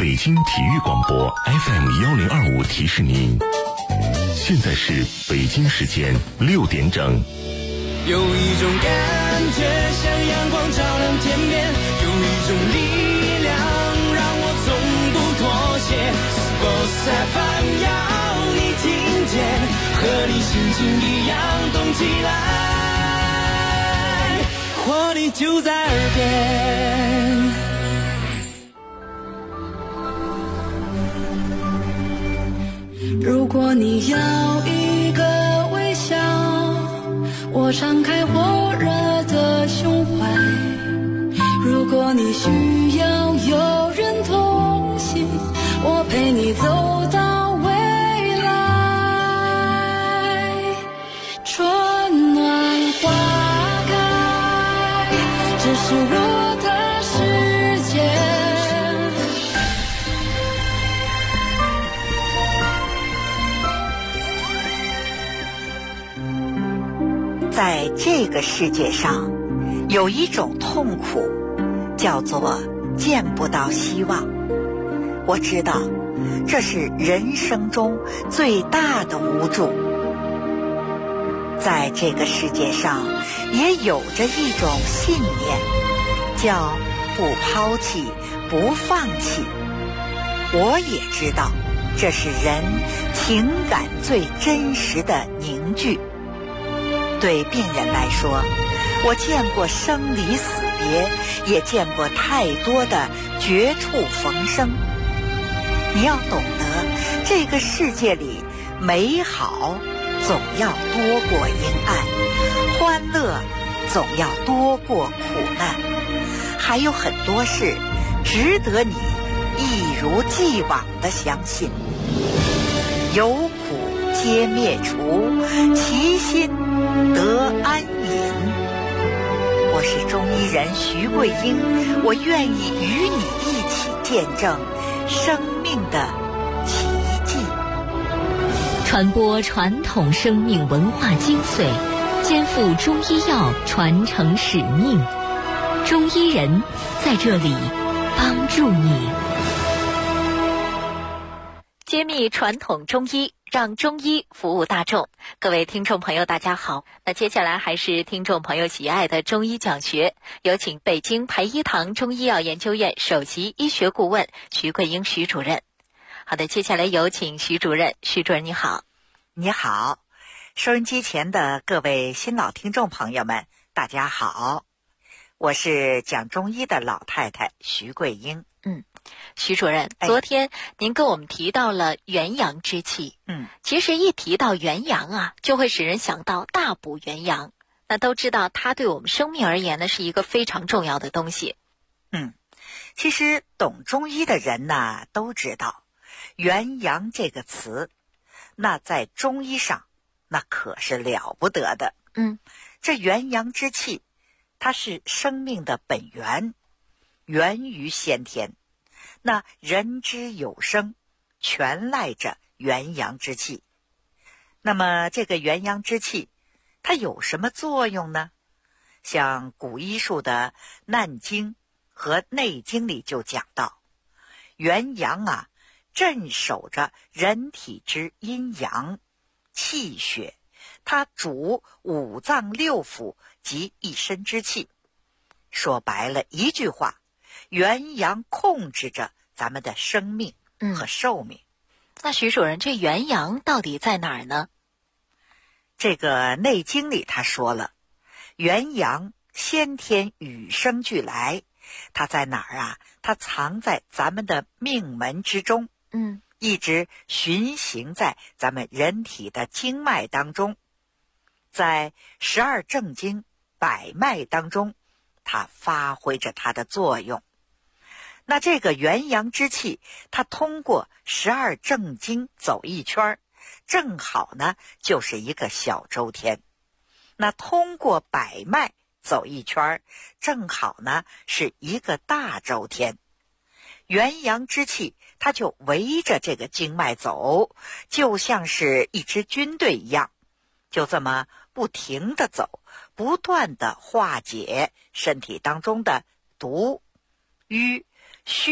北京体育广播 FM1025提示您，现在是北京时间6点整。 有一种感觉像阳光照亮天边，有一种力量让我从不妥协。Sports FM 要你听见，和你心情一样动起来，活力就在耳边。 如果你要一个微笑，我敞开火热的胸怀。如果你需要有人同行，我陪你走到未来。春暖花开，这是我的世界。 在这个世界上，有一种痛苦，叫做见不到希望。我知道，这是人生中最大的无助。在这个世界上，也有着一种信念，叫不抛弃，不放弃。我也知道，这是人情感最真实的凝聚。对病人来说，我见过生离死别，也见过太多的绝处逢生。你要懂得，这个世界里美好总要多过阴暗，欢乐总要多过苦难，还有很多事值得你一如既往地相信。有苦皆灭除，其心得安隐。我是中医人徐桂英，我愿意与你一起见证生命的奇迹， 传播传统生命文化精髓，肩负中医药传承使命。中医人在这里帮助你，揭秘传统中医，让中医服务大众。各位听众朋友大家好，那接下来还是听众朋友喜爱的中医讲学，有请北京培医堂中医药研究院首席医学顾问徐桂英徐主任。好的，接下来有请徐主任。徐主任你好。 你好，收音机前的各位新老听众朋友们大家好，我是讲中医的老太太徐桂英。 徐主任，昨天您跟我们提到了元阳之气。其实一提到元阳啊，就会使人想到大补元阳。那都知道它对我们生命而言呢，是一个非常重要的东西。 其实懂中医的人呢，都知道元阳这个词，那在中医上那可是了不得的。这元阳之气，它是生命的本源，源于先天。那人之有生，全赖着元阳之气。那么这个元阳之气，它有什么作用呢？像古医术的《难经》和《内经》里就讲到，元阳啊，镇守着人体之阴阳气血，它主五脏六腑及一身之气。说白了一句话，元阳控制着咱们的生命和寿命。 那徐主任，这元阳到底在哪儿呢？ 这个《内经》里他说了，元阳先天与生俱来，它在哪儿啊？它藏在咱们的命门之中，一直循行在咱们人体的经脉当中，在12正经百脉当中，它发挥着它的作用。那这个元阳之气，它通过12正经走一圈，正好呢就是一个小周天。那通过百脉走一圈，正好呢是一个大周天。元阳之气它就围着这个经脉走，就像是一支军队一样，就这么不停地走，不断地化解身体当中的毒、瘀、虚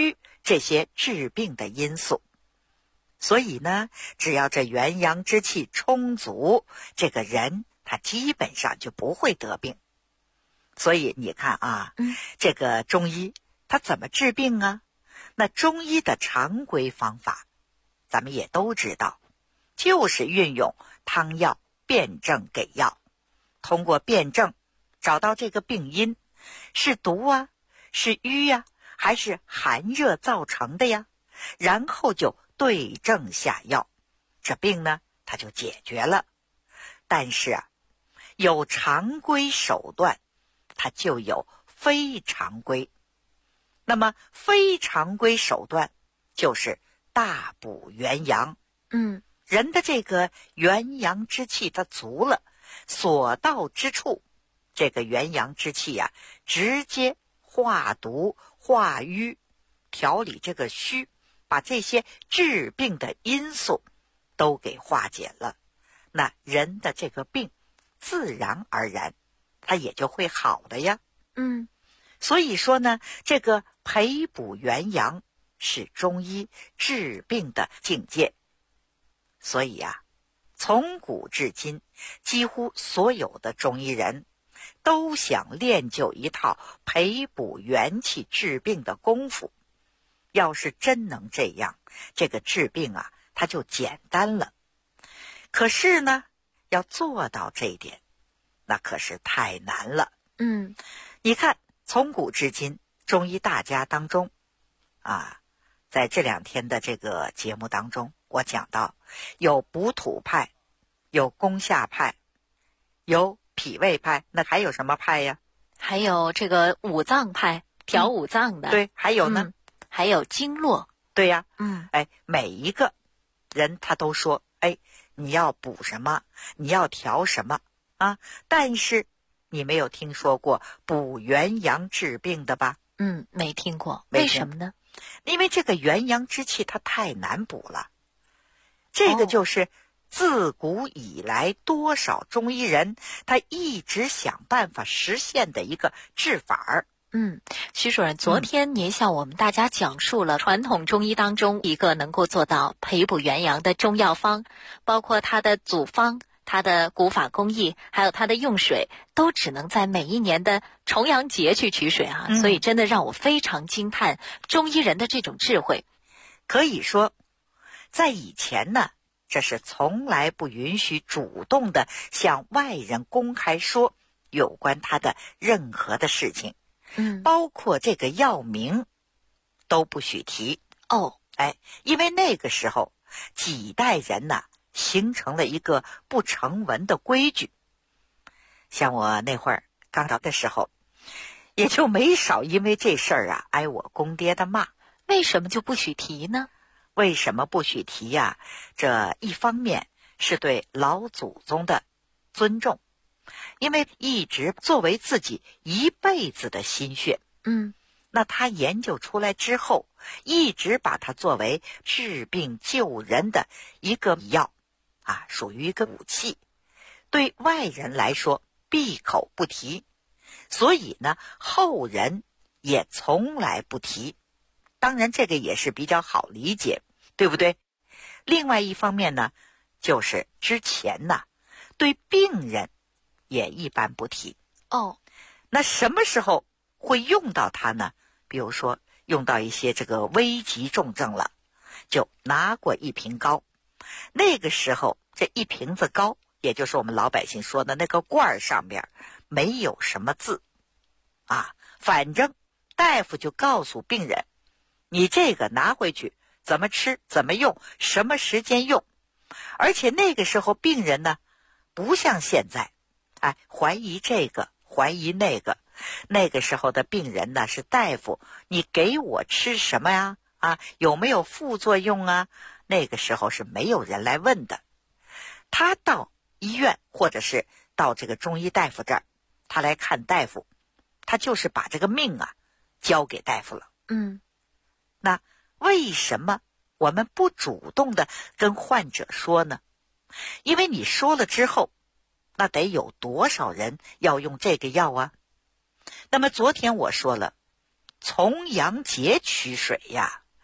这些治病的因素。所以呢，只要这元阳之气充足，这个人他基本上就不会得病。所以你看啊，这个中医他怎么治病啊？那中医的常规方法咱们也都知道，就是运用汤药辨证给药，通过辨证找到这个病因，是毒啊，是瘀啊，还是寒热造成的呀，然后就对症下药，这病呢它就解决了。但是啊，有常规手段，它就有非常规。那么非常规手段就是大补元阳。人的这个元阳之气它足了，所到之处，这个元阳之气啊，直接化毒化瘀，调理这个虚，把这些治病的因素都给化解了，那人的这个病自然而然它也就会好的呀。所以说呢，这个培补元阳是中医治病的境界。所以啊，从古至今，几乎所有的中医人都想练就一套培补元气治病的功夫。要是真能这样，这个治病啊，它就简单了。可是呢，要做到这一点，那可是太难了。你看，从古至今，中医大家当中啊，在这2天的这个节目当中，我讲到有补土派，有攻下派，有脾胃派，那还有什么派呀？ 还有这个五脏派，调五脏的。 对，还有呢？ 还有经络。 对呀。每一个人他都说，你要补什么，你要调什么啊？但是你没有听说过补元阳治病的吧？ 没听过。为什么呢？ 因为这个元阳之气它太难补了。这个就是自古以来多少中医人他一直想办法实现的一个治法儿。 徐主任，昨天您向我们大家讲述了传统中医当中一个能够做到培补元阳的中药方，包括它的组方、它的古法工艺，还有它的用水，都只能在每一年的重阳节去取水啊，所以真的让我非常惊叹中医人的这种智慧。 可以说，在以前呢，这是从来不允许主动的向外人公开说有关他的任何的事情。包括这个药名都不许提。因为那个时候几代人呢，形成了一个不成文的规矩。像我那会儿刚到的时候，也就没少因为这事儿啊挨我公爹的骂。 为什么就不许提呢？ 为什么不许提呀？这一方面是对老祖宗的尊重，因为一直作为自己一辈子的心血。那他研究出来之后，一直把它作为治病救人的一个药啊，属于一个武器，对外人来说闭口不提。所以呢，后人也从来不提。当然这个也是比较好理解，对不对？另外一方面呢，就是之前呢，对病人也一般不提。那什么时候会用到它呢？比如说用到一些这个危急重症了，就拿过一瓶膏。那个时候这一瓶子膏，也就是我们老百姓说的那个罐上边没有什么字啊，反正大夫就告诉病人，你这个拿回去怎么吃，怎么用，什么时间用。而且那个时候病人呢，不像现在怀疑这个怀疑那个。那个时候的病人呢，是大夫，你给我吃什么呀？有没有副作用啊？那个时候是没有人来问的。他到医院或者是到这个中医大夫这儿，他来看大夫，他就是把这个命交给大夫了。那为什么我们不主动的跟患者说呢？因为你说了之后，那得有多少人要用这个药啊？那么昨天我说了，重阳节取水呀，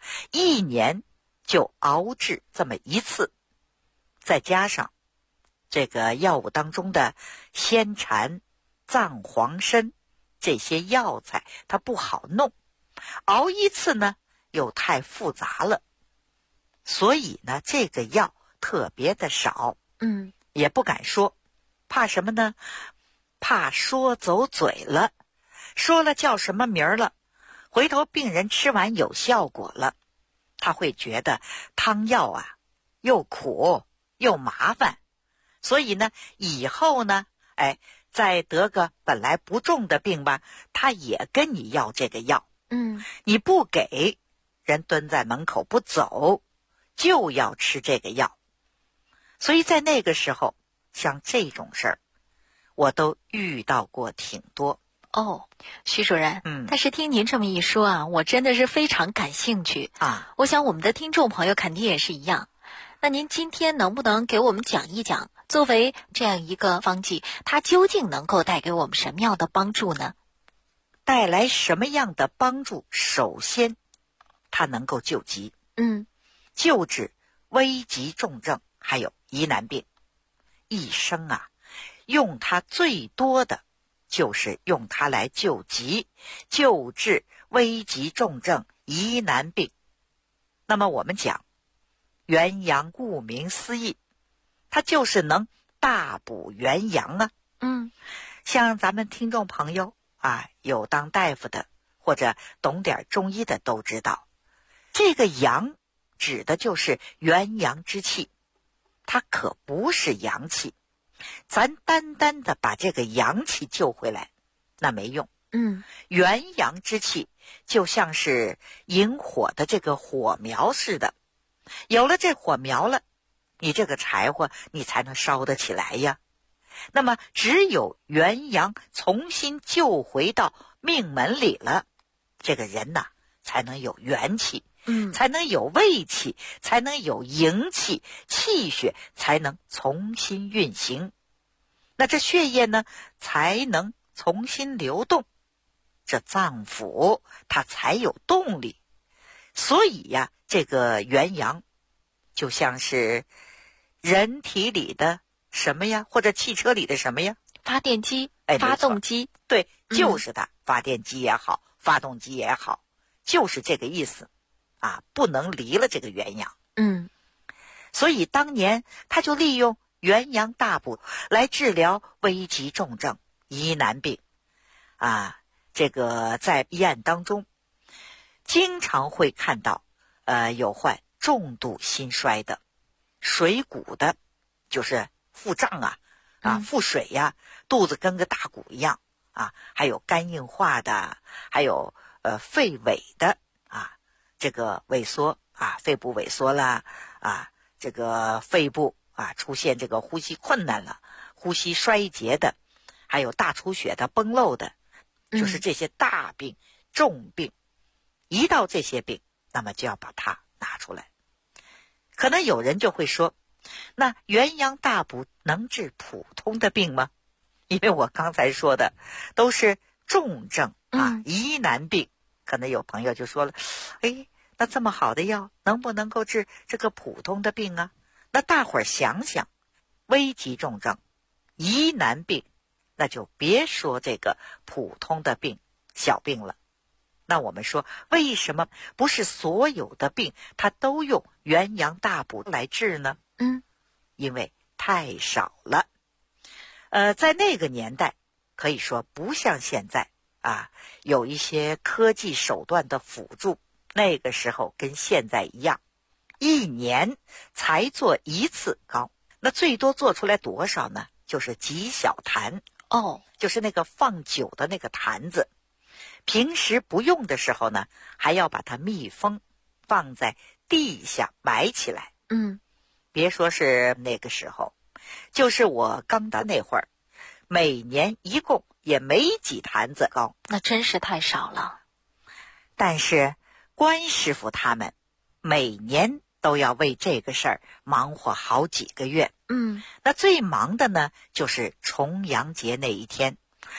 1年就熬制这么一次，再加上这个药物当中的鲜蝉、藏黄参这些药材，它不好弄，熬一次呢又太复杂了，所以呢这个药特别的少，也不敢说，怕什么呢？怕说走嘴了，说了叫什么名儿了，回头病人吃完有效果了，他会觉得汤药啊又苦又麻烦，所以呢以后呢再得个本来不重的病吧，他也跟你要这个药，你不给，人蹲在门口不走，就要吃这个药。所以在那个时候，像这种事儿我都遇到过挺多。 徐主任，但是听您这么一说啊，我真的是非常感兴趣啊。 我想我们的听众朋友肯定也是一样。那您今天能不能给我们讲一讲，作为这样一个方剂，它究竟能够带给我们什么样的帮助呢？ 带来什么样的帮助？首先，它能够救急，救治危急重症，还有疑难病。一生啊，用它最多的就是用它来救急，救治危急重症、疑难病。那么我们讲元阳，顾名思义，它就是能大补元阳啊。像咱们听众朋友啊，有当大夫的或者懂点中医的都知道，这个阳指的就是元阳之气，它可不是阳气。咱单单的把这个阳气救回来那没用。元阳之气就像是引火的这个火苗似的，有了这火苗了，你这个柴火你才能烧得起来呀。那么只有元阳重新救回到命门里了，这个人呐才能有元气，才能有胃气，才能有营气，气血才能重新运行，那这血液呢才能重新流动，这脏腑它才有动力。所以呀，这个元阳就像是人体里的什么呀，或者汽车里的什么呀？ 发电机，发动机。 对，就是它，发电机也好，发动机也好，就是这个意思啊，不能离了这个元阳。所以当年他就利用元阳大补来治疗危急重症、疑难病啊。这个在医案当中经常会看到有患重度心衰的、水谷的，就是腹胀腹水呀，肚子跟个大鼓一样啊，还有肝硬化的，还有肺萎的啊，这个萎缩啊，肺部萎缩了啊，这个肺部啊出现这个呼吸困难了，呼吸衰竭的，还有大出血的、崩漏的，就是这些大病、重病。一到这些病，那么就要把它拿出来。可能有人就会说，那元阳大补能治普通的病吗？因为我刚才说的都是重症疑难病，可能有朋友就说了，那这么好的药能不能够治这个普通的病啊？那大伙儿想想，危急重症、疑难病，那就别说这个普通的病、小病了。那我们说，为什么不是所有的病它都用元阳大补来治呢？因为太少了。在那个年代，可以说不像现在啊，有一些科技手段的辅助。那个时候跟现在一样，1年才做一次膏，那最多做出来多少呢？就是几小坛就是那个放酒的那个坛子。平时不用的时候呢，还要把它密封，放在地下埋起来。别说是那个时候，就是我刚到那会儿，每年一共也没几坛子膏， 那真是太少了。 但是关师傅他们每年都要为这个事儿忙活好几个月。那最忙的呢，就是重阳节那一天，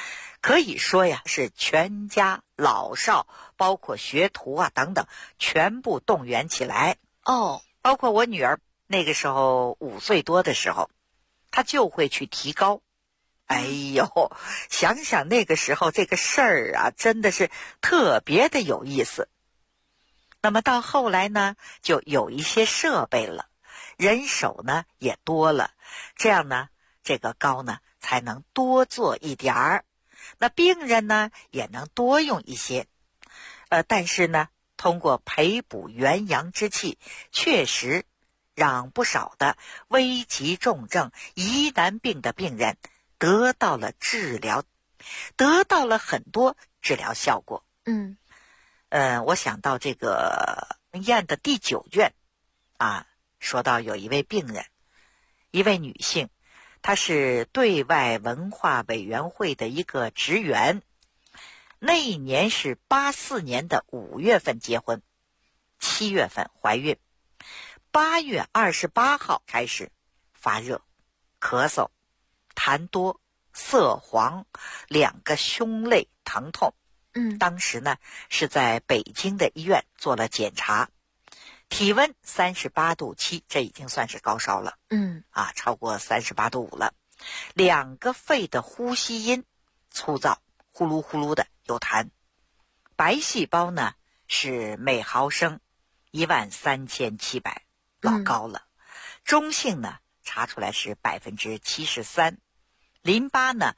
可以说呀，是全家老少，包括学徒啊等等，全部动员起来。包括我女儿那个时候5岁多的时候，她就会去提高。哎呦，想想那个时候这个事儿啊，真的是特别的有意思。那么到后来呢，就有一些设备了，人手呢也多了，这样呢，这个高呢才能多做一点儿，那病人呢也能多用一些。但是呢，通过培补元阳之气，确实让不少的危急重症、疑难病的病人得到了治疗，得到了很多治疗效果。我想到这个验的第9卷啊，说到有一位病人，一位女性，她是对外文化委员会的一个职员，那一年是84年的5月份结婚，7月份怀孕，8月28号开始发热、咳嗽、痰多、色黄，2个胸肋疼痛。当时呢是在北京的医院做了检查，体温38度7，这已经算是高烧了。超过38度5了。2个肺的呼吸音粗糙，呼噜呼噜的有痰。白细胞呢是每毫升13700，老高了。中性呢查出来是73%，淋巴呢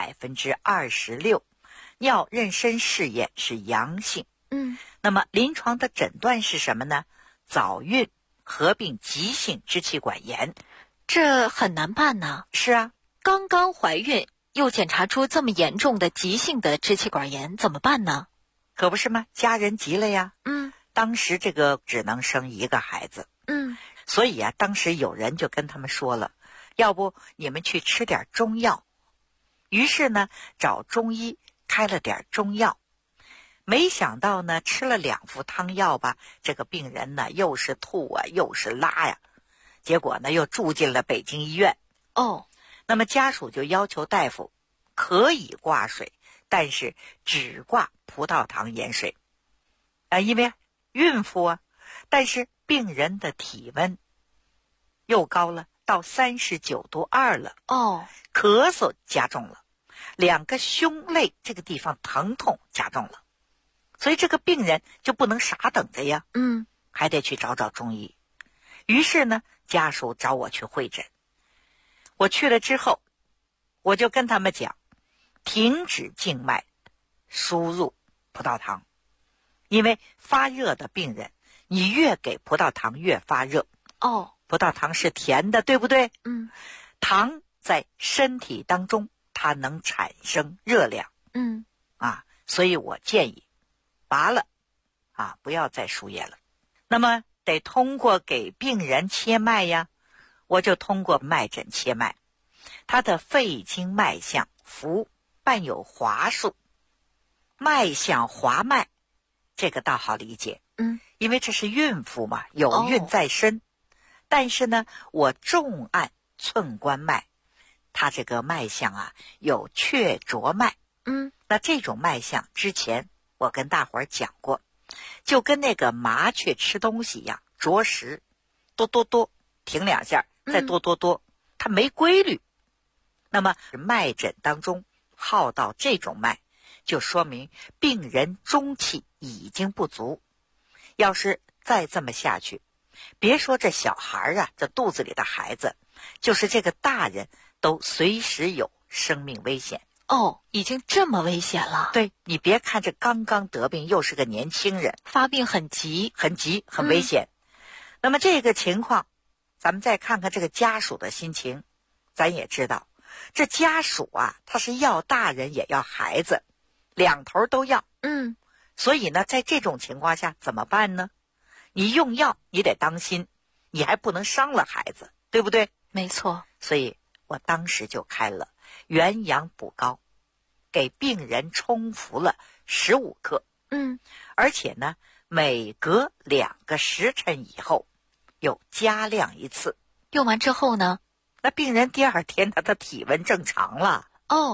26%，尿妊娠试验是阳性。那么临床的诊断是什么呢？早孕合并急性支气管炎。 这很难办呢。 是啊， 刚刚怀孕又检查出这么严重的急性的支气管炎，怎么办呢？ 可不是吗？家人急了呀。当时这个只能生1个孩子。所以啊，当时有人就跟他们说了，要不你们去吃点中药。于是呢，找中医开了点中药。没想到呢，吃了2副汤药吧，这个病人呢又是吐啊又是拉呀，结果呢又住进了北京医院。那么家属就要求大夫可以挂水，但是只挂葡萄糖盐水。因为孕妇啊，但是病人的体温又高了，到39度2了。咳嗽加重了，2个胸肋这个地方疼痛加重了，所以这个病人就不能傻等着呀。还得去找中医。于是呢，家属找我去会诊。我去了之后，我就跟他们讲，停止静脉输入葡萄糖，因为发热的病人，你越给葡萄糖越发热。葡萄糖是甜的，对不对？糖在身体当中它能产生热量。所以我建议拔了不要再输液了。那么得通过给病人切脉呀，我就通过脉诊切脉。它的肺经脉象浮伴有滑数，脉象滑脉，这个倒好理解。因为这是孕妇嘛，有孕在身。但是呢，我重按寸关脉，它这个脉象有雀啄脉。那这种脉象之前我跟大伙儿讲过，就跟那个麻雀吃东西一样，啄食，哆哆哆，停2下，再哆哆哆，它没规律。那么脉诊当中号到这种脉，就说明病人中气已经不足。要是再这么下去，别说这小孩这肚子里的孩子，就是这个大人都随时有生命危险。 已经这么危险了。 对，你别看这刚刚得病，又是个年轻人， 发病很急， 很危险。那么这个情况，咱们再看看这个家属的心情，咱也知道，这家属他是要大人也要孩子，2头都要。所以呢，在这种情况下怎么办呢？你用药你得当心，你还不能伤了孩子，对不对？ 没错。 所以我当时就开了元阳补膏，给病人冲服了15克。而且呢，每隔2个时辰以后又加量1次。 用完之后呢， 那病人第2天他的体温正常了。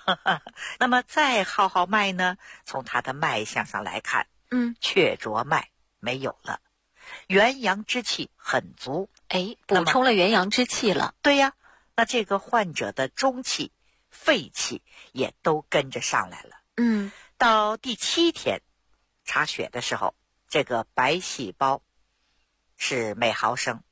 那么再号号脉呢，从它的脉象上来看，雀啄脉没有了，元阳之气很足， 补充了元阳之气了。 对呀，那这个患者的中气、肺气也都跟着上来了。到第7天查血的时候，这个白细胞是每毫升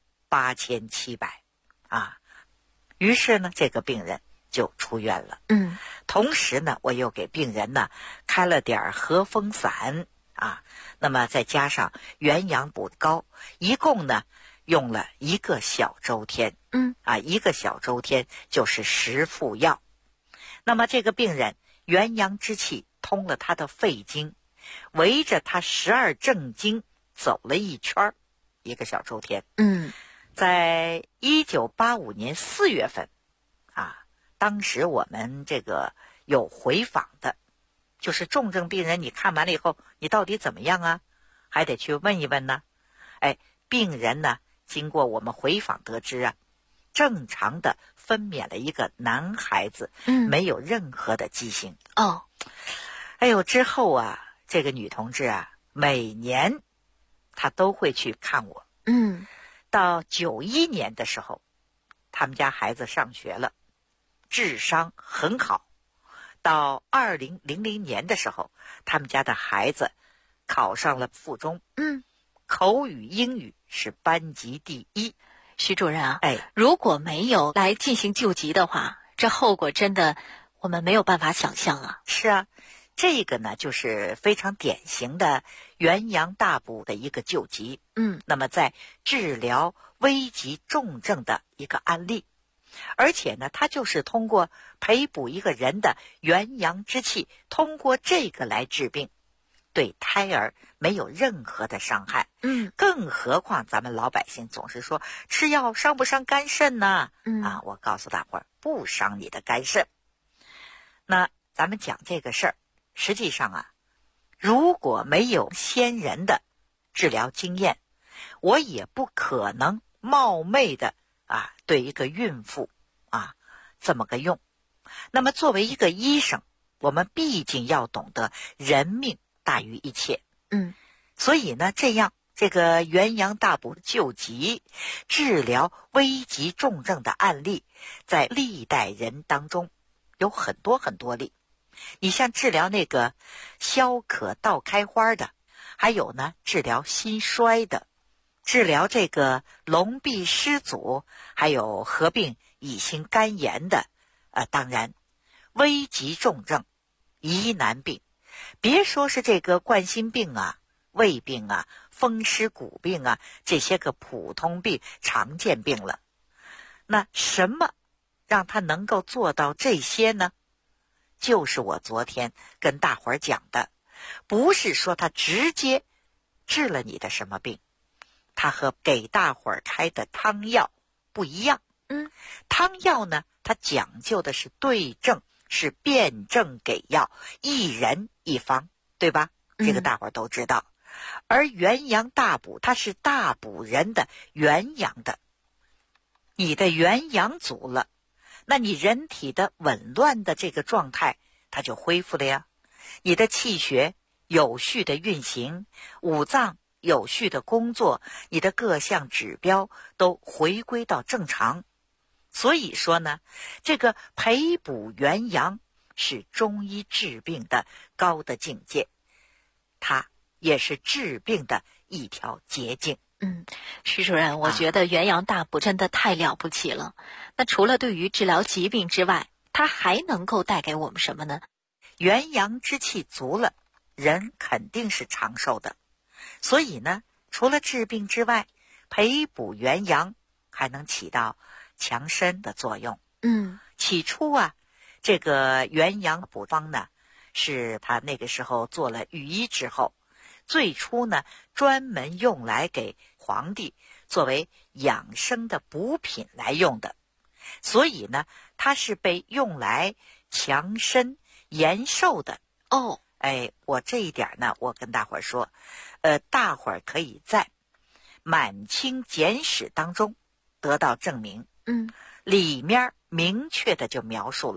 8700啊，于是呢，这个病人就出院了。同时呢，我又给病人呢开了点和风散啊，那么再加上元阳补膏，一共呢用了1个小周天。1个小周天就是10副药。那么这个病人元阳之气通了他的肺经，围着他12正经走了一圈，1个小周天。在1985年4月份啊，当时我们这个有回访的，就是重症病人，你看完了以后，你到底怎么样啊？还得去问一问呢。病人呢，经过我们回访得知啊，正常的分娩了一个男孩子，没有任何的畸形。之后啊，这个女同志啊，每年她都会去看我。到91年的时候，他们家孩子上学了，智商很好。到2000年的时候，他们家的孩子考上了附中，口语英语是班级第1。 徐主任啊，如果没有来进行救急的话，这后果真的我们没有办法想象啊。 是啊，这个呢就是非常典型的元阳大补的一个救急。那么在治疗危急重症的一个案例，而且呢，它就是通过培补一个人的元阳之气，通过这个来治病，对胎儿没有任何的伤害。更何况咱们老百姓总是说吃药伤不伤肝肾呢？我告诉大伙儿，不伤你的肝肾。那咱们讲这个事儿，实际上啊，如果没有先人的治疗经验，我也不可能冒昧的对一个孕妇这么个用。那么作为一个医生，我们毕竟要懂得人命大于一切。所以呢，这个元阳大补救急治疗危急重症的案例，在历代人当中有很多很多例。你像治疗那个消渴倒开花的，还有呢治疗心衰的，治疗这个龙臂失阻，还有合并乙型肝炎的，当然危急重症、疑难病，别说是这个冠心病啊、胃病啊、风湿骨病啊，这些个普通病、常见病了。那什么让他能够做到这些呢？就是我昨天跟大伙儿讲的，不是说他直接治了你的什么病，他和给大伙儿开的汤药不一样。汤药呢，它讲究的是对症，是辨证给药，一人一方，对吧？这个大伙儿都知道。而元阳大补，它是大补人的元阳的，你的元阳足了，那你人体的紊乱的这个状态它就恢复了呀，你的气血有序的运行，五脏有序的工作，你的各项指标都回归到正常。所以说呢，这个培补元阳是中医治病的高的境界，它也是治病的一条捷径。 徐主任，我觉得元阳大补真的太了不起了。那除了对于治疗疾病之外，它还能够带给我们什么呢？ 元阳之气足了，人肯定是长寿的。所以呢，除了治病之外，培补元阳还能起到强身的作用。起初啊，这个元阳补方呢，是他那个时候做了御医之后，最初呢专门用来给皇帝作为养生的补品来用的，所以呢它是被用来强身延寿的。我这一点呢，我跟大伙儿说，大伙儿可以在《满清简史》当中得到证明。里面明确的就描述了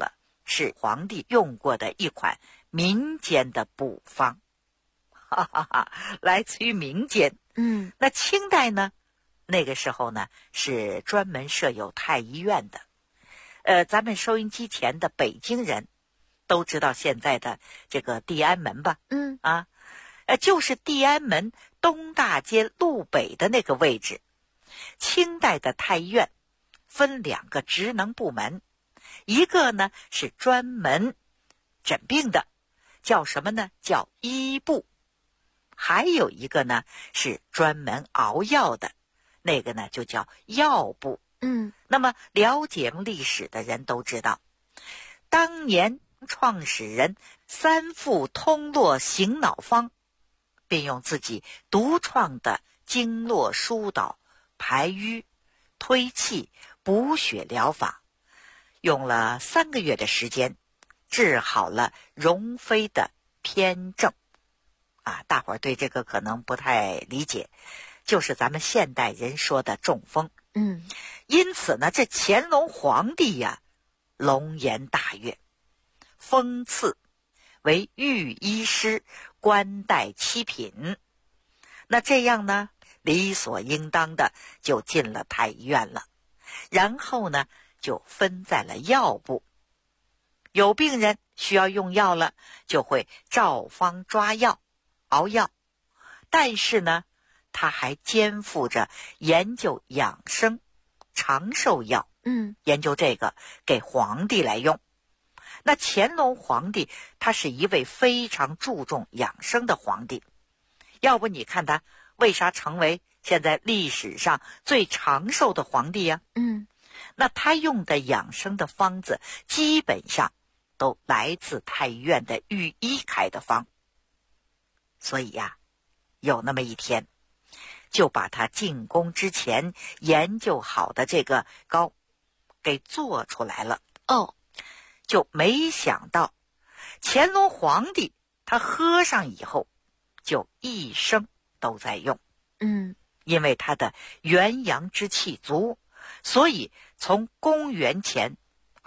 是皇帝用过的一款民间的补方。哈哈哈，来自于民间。那清代呢，那个时候呢是专门设有太医院的。咱们收音机前的北京人都知道现在的这个地安门吧？就是地安门东大街路北的那个位置。清代的太医院分2个职能部门，一个呢是专门诊病的，叫什么呢？叫医部。还有一个呢是专门熬药的，那个呢就叫药部。那么了解历史的人都知道，当年创始人3副通络醒脑方，并用自己独创的经络疏导、排瘀、推气、补血疗法，用了3个月的时间治好了容妃的偏症。大伙儿对这个可能不太理解，就是咱们现代人说的中风。因此呢，这乾隆皇帝呀，龙颜大悦，封赐为御医师，官带7品。那这样呢，理所应当的就进了太医院了，然后呢就分在了药部。有病人需要用药了，就会照方抓药熬药，但是呢他还肩负着研究养生长寿药，研究这个给皇帝来用。那乾隆皇帝他是一位非常注重养生的皇帝，要不你看他为啥成为现在历史上最长寿的皇帝呀？那他用的养生的方子基本上都来自太医院的御医开的方。所以呀，有那么一天，就把他进宫之前研究好的这个膏给做出来了。就没想到乾隆皇帝他喝上以后就一生都在用。因为他的元阳之气足，所以从公元前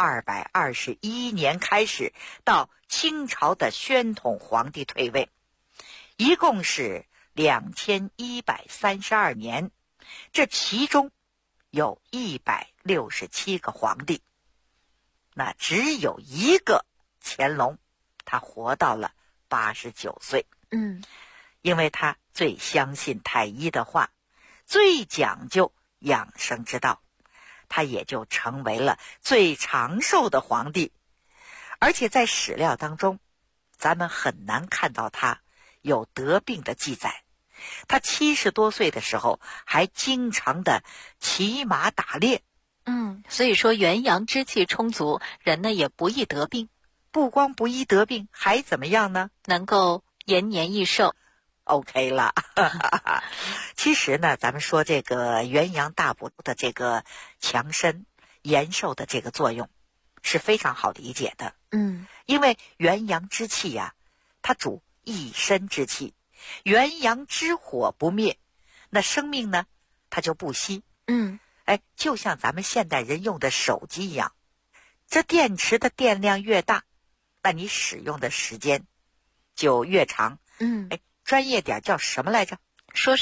221年开始到清朝的宣统皇帝退位，一共是2132年，这其中有167个皇帝，那只有一个乾隆，他活到了89岁。因为他最相信太医的话，最讲究养生之道，他也就成为了最长寿的皇帝。而且在史料当中，咱们很难看到他有得病的记载。他70多岁的时候还经常的骑马打猎。 所以说元阳之气充足，人呢也不易得病。 不光不易得病，还怎么样呢？ 能够延年益寿。 OK 了。其实呢，咱们说这个元阳大补的这个强身延寿的这个作用是非常好理解的。因为元阳之气呀，它主一身之气，元阳之火不灭，那生命呢它就不息。就像咱们现代人用的手机一样，这电池的电量越大，那你使用的时间就越长。专业点叫什么来着？ 说